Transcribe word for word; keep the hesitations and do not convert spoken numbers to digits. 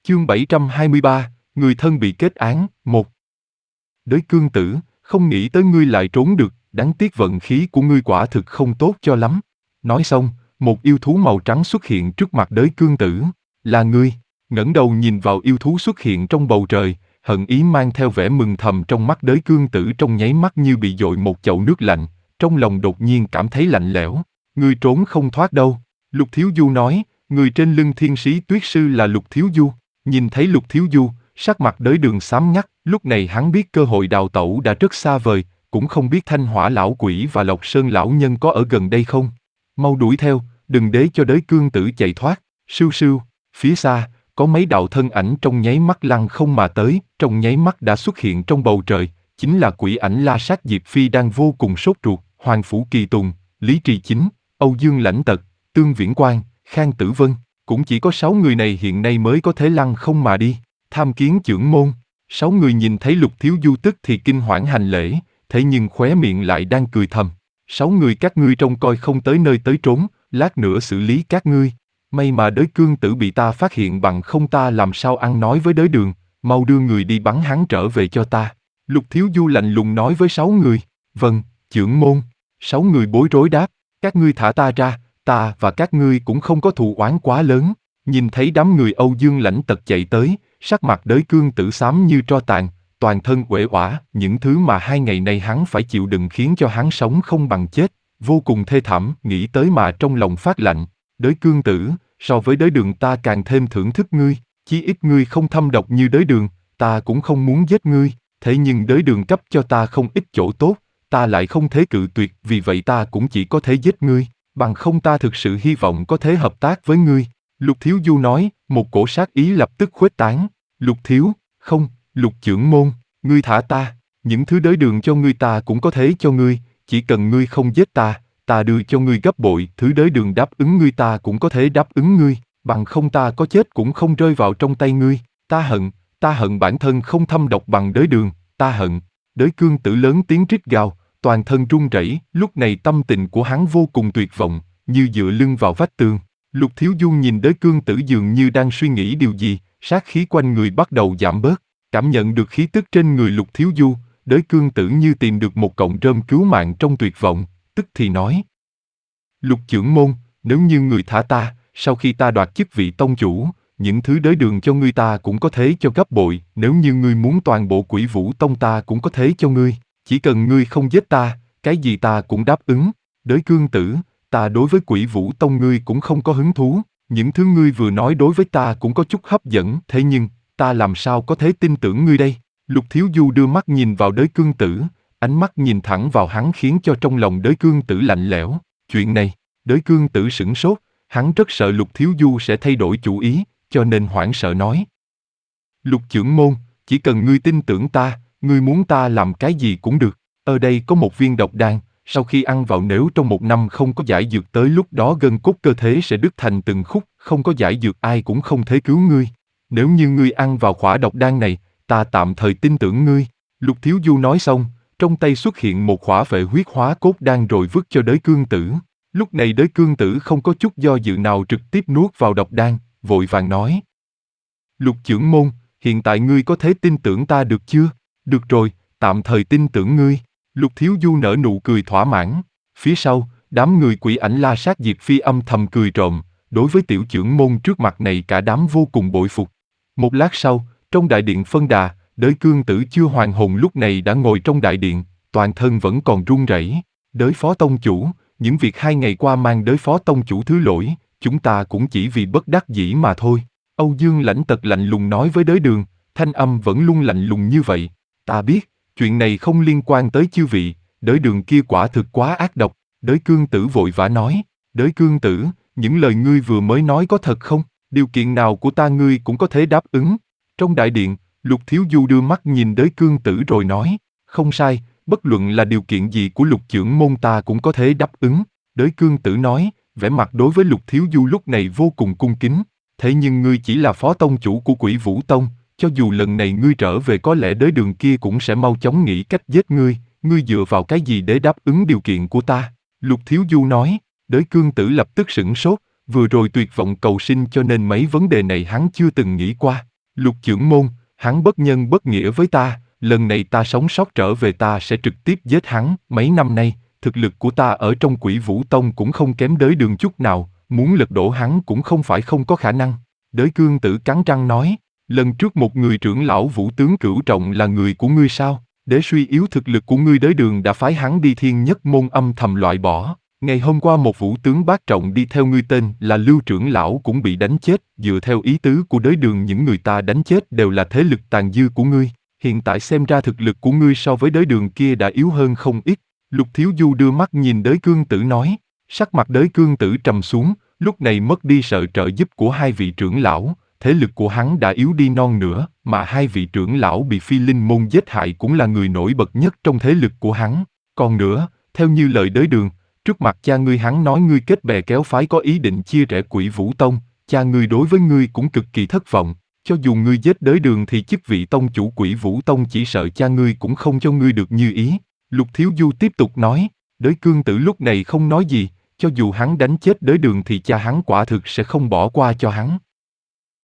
Chương bảy trăm hai mươi ba, người thân bị kết án, một. Đới Cương Tử, không nghĩ tới ngươi lại trốn được, đáng tiếc vận khí của ngươi quả thực không tốt cho lắm. Nói xong, một yêu thú màu trắng xuất hiện trước mặt Đới Cương Tử. Là ngươi. Ngẩng đầu nhìn vào yêu thú xuất hiện trong bầu trời, hận ý mang theo vẻ mừng thầm trong mắt Đới Cương Tử trong nháy mắt như bị dội một chậu nước lạnh, trong lòng đột nhiên cảm thấy lạnh lẽo. Ngươi trốn không thoát đâu. Lục Thiếu Du nói, người trên lưng thiên sĩ tuyết sư là Lục Thiếu Du. Nhìn thấy Lục Thiếu Du, sắc mặt Đới Đường xám ngắt, lúc này hắn biết cơ hội đào tẩu đã rất xa vời, cũng không biết Thanh Hỏa lão quỷ và Lộc Sơn lão nhân có ở gần đây không. Mau đuổi theo, đừng để cho Đới Cương Tử chạy thoát. Sưu sưu, phía xa, có mấy đạo thân ảnh trong nháy mắt lăng không mà tới, trong nháy mắt đã xuất hiện trong bầu trời, chính là quỷ ảnh La Sát Diệp Phi đang vô cùng sốt ruột, Hoàng Phủ Kỳ Tùng, Lý Trì Chính, Âu Dương Lãnh Tật, Tương Viễn Quang, Khang Tử Vân. Cũng chỉ có sáu người này hiện nay mới có thể lăng không mà đi. Tham Kiến trưởng môn. Sáu người nhìn thấy Lục Thiếu Du tức thì kinh hoảng hành lễ, thế nhưng khóe miệng lại đang cười thầm. Sáu người các ngươi trông coi không tới nơi tới trốn, lát nữa xử lý các ngươi. May mà Đới Cương Tử bị ta phát hiện, bằng không ta làm sao ăn nói với Đới Đường, mau đưa người đi bắn hắn trở về cho ta. Lục Thiếu Du lạnh lùng nói với sáu người. Vâng, trưởng môn. Sáu người bối rối đáp, các ngươi thả ta ra. Ta và các ngươi cũng không có thù oán quá lớn. Nhìn thấy đám người Âu Dương Lãnh Tật chạy tới, sắc mặt Đới Cương Tử xám như tro tàn, toàn thân uể oả, những thứ mà hai ngày nay hắn phải chịu đựng khiến cho hắn sống không bằng chết, vô cùng thê thảm, nghĩ tới mà trong lòng phát lạnh. Đới Cương Tử, so với Đới Đường ta càng thêm thưởng thức ngươi, chí ít ngươi không thâm độc như Đới Đường, ta cũng không muốn giết ngươi, thế nhưng Đới Đường cấp cho ta không ít chỗ tốt, ta lại không thể cự tuyệt, vì vậy ta cũng chỉ có thể giết ngươi. Bằng không ta thực sự hy vọng có thể hợp tác với ngươi. Lục Thiếu Du nói, một cổ sát ý lập tức khuếch tán. Lục Thiếu, không, Lục trưởng môn, ngươi thả ta, những thứ Đới Đường cho ngươi ta cũng có thể cho ngươi, chỉ cần ngươi không giết ta, ta đưa cho ngươi gấp bội, thứ Đới Đường đáp ứng ngươi ta cũng có thể đáp ứng ngươi, bằng không ta có chết cũng không rơi vào trong tay ngươi. Ta hận, ta hận bản thân không thâm độc bằng Đới Đường, ta hận. Đới Cương Tử lớn tiếng rít gào, toàn thân run rẩy, lúc này tâm tình của hắn vô cùng tuyệt vọng, như dựa lưng vào vách tường. Lục Thiếu Du nhìn Đới Cương Tử dường như đang suy nghĩ điều gì, sát khí quanh người bắt đầu giảm bớt, cảm nhận được khí tức trên người Lục Thiếu Du, Đới Cương Tử như tìm được một cọng rơm cứu mạng trong tuyệt vọng, tức thì nói. Lục trưởng môn, nếu như người thả ta, sau khi ta đoạt chức vị tông chủ, những thứ Đới Đường cho ngươi ta cũng có thể cho gấp bội, nếu như ngươi muốn toàn bộ Quỷ Vũ Tông ta cũng có thể cho ngươi. Chỉ cần ngươi không giết ta, cái gì ta cũng đáp ứng. Đới Cương Tử, ta đối với Quỷ Vũ Tông ngươi cũng không có hứng thú, những thứ ngươi vừa nói đối với ta cũng có chút hấp dẫn, thế nhưng, ta làm sao có thể tin tưởng ngươi đây? Lục Thiếu Du đưa mắt nhìn vào Đới Cương Tử, ánh mắt nhìn thẳng vào hắn khiến cho trong lòng Đới Cương Tử lạnh lẽo. Chuyện này, Đới Cương Tử sửng sốt, hắn rất sợ Lục Thiếu Du sẽ thay đổi chủ ý, cho nên hoảng sợ nói. Lục trưởng môn, chỉ cần ngươi tin tưởng ta, ngươi muốn ta làm cái gì cũng được. Ở đây có một viên độc đan, sau khi ăn vào nếu trong một năm không có giải dược tới lúc đó gân cốt cơ thể sẽ đứt thành từng khúc, không có giải dược ai cũng không thể cứu ngươi. Nếu như ngươi ăn vào khỏa độc đan này, ta tạm thời tin tưởng ngươi. Lục Thiếu Du nói xong, trong tay xuất hiện một khỏa vệ huyết hóa cốt đan rồi vứt cho Đới Cương Tử. Lúc này Đới Cương Tử không có chút do dự nào trực tiếp nuốt vào độc đan, vội vàng nói. Lục trưởng môn, hiện tại ngươi có thể tin tưởng ta được chưa? Được rồi, tạm thời tin tưởng ngươi. Lục Thiếu Du nở nụ cười thỏa mãn. Phía sau, đám người quỷ ảnh La Sát Diệp Phi âm thầm cười trộm, đối với tiểu trưởng môn trước mặt này cả đám vô cùng bội phục. Một lát sau, trong đại điện phân đà, Đới Cương Tử chưa hoàn hồn lúc này đã ngồi trong đại điện, toàn thân vẫn còn run rẩy. Đới Phó Tông Chủ, những việc hai ngày qua mang Đới Phó Tông Chủ thứ lỗi, chúng ta cũng chỉ vì bất đắc dĩ mà thôi. Âu Dương Lãnh Tật lạnh lùng nói với Đới Đường, thanh âm vẫn luôn lạnh lùng như vậy. Ta biết, chuyện này không liên quan tới chư vị, Đới Đường kia quả thực quá ác độc. Đới Cương Tử vội vã nói, Đới Cương Tử, những lời ngươi vừa mới nói có thật không? Điều kiện nào của ta ngươi cũng có thể đáp ứng. Trong đại điện, Lục Thiếu Du đưa mắt nhìn Đới Cương Tử rồi nói, không sai, bất luận là điều kiện gì của Lục trưởng môn ta cũng có thể đáp ứng. Đới Cương Tử nói, vẻ mặt đối với Lục Thiếu Du lúc này vô cùng cung kính. Thế nhưng ngươi chỉ là phó tông chủ của Quỷ Vũ Tông, cho dù lần này ngươi trở về có lẽ Đới Đường kia cũng sẽ mau chóng nghĩ cách giết ngươi, ngươi dựa vào cái gì để đáp ứng điều kiện của ta? Lục Thiếu Du nói. Đới Cương Tử lập tức sửng sốt, vừa rồi tuyệt vọng cầu sinh cho nên mấy vấn đề này hắn chưa từng nghĩ qua. Lục trưởng môn, hắn bất nhân bất nghĩa với ta, lần này ta sống sót trở về ta sẽ trực tiếp giết hắn. Mấy năm nay, thực lực của ta ở trong Quỷ Vũ Tông cũng không kém Đới Đường chút nào, muốn lật đổ hắn cũng không phải không có khả năng. Đới Cương Tử cắn răng nói, lần trước một người trưởng lão Vũ tướng Cửu Trọng là người của ngươi sao? Để suy yếu thực lực của ngươi Đới Đường đã phái hắn đi Thiên Nhất Môn âm thầm loại bỏ. Ngày hôm qua một vũ tướng bát trọng đi theo ngươi tên là Lưu trưởng lão cũng bị đánh chết, dựa theo ý tứ của Đới Đường những người ta đánh chết đều là thế lực tàn dư của ngươi. Hiện tại xem ra thực lực của ngươi so với Đới Đường kia đã yếu hơn không ít. Lục Thiếu Du đưa mắt nhìn Đới Cương Tử nói, sắc mặt Đới Cương Tử trầm xuống, lúc này mất đi sự trợ giúp của hai vị trưởng lão, thế lực của hắn đã yếu đi non nữa, mà hai vị trưởng lão bị Phi Linh môn giết hại cũng là người nổi bật nhất trong thế lực của hắn. Còn nữa, theo như lời Đới Đường, trước mặt cha ngươi hắn nói ngươi kết bè kéo phái có ý định chia rẽ Quỷ Vũ Tông, cha ngươi đối với ngươi cũng cực kỳ thất vọng, cho dù ngươi giết Đới Đường thì chức vị tông chủ Quỷ Vũ Tông chỉ sợ cha ngươi cũng không cho ngươi được như ý. Lục Thiếu Du tiếp tục nói, Đới Cương Tử lúc này không nói gì, cho dù hắn đánh chết Đới Đường thì cha hắn quả thực sẽ không bỏ qua cho hắn.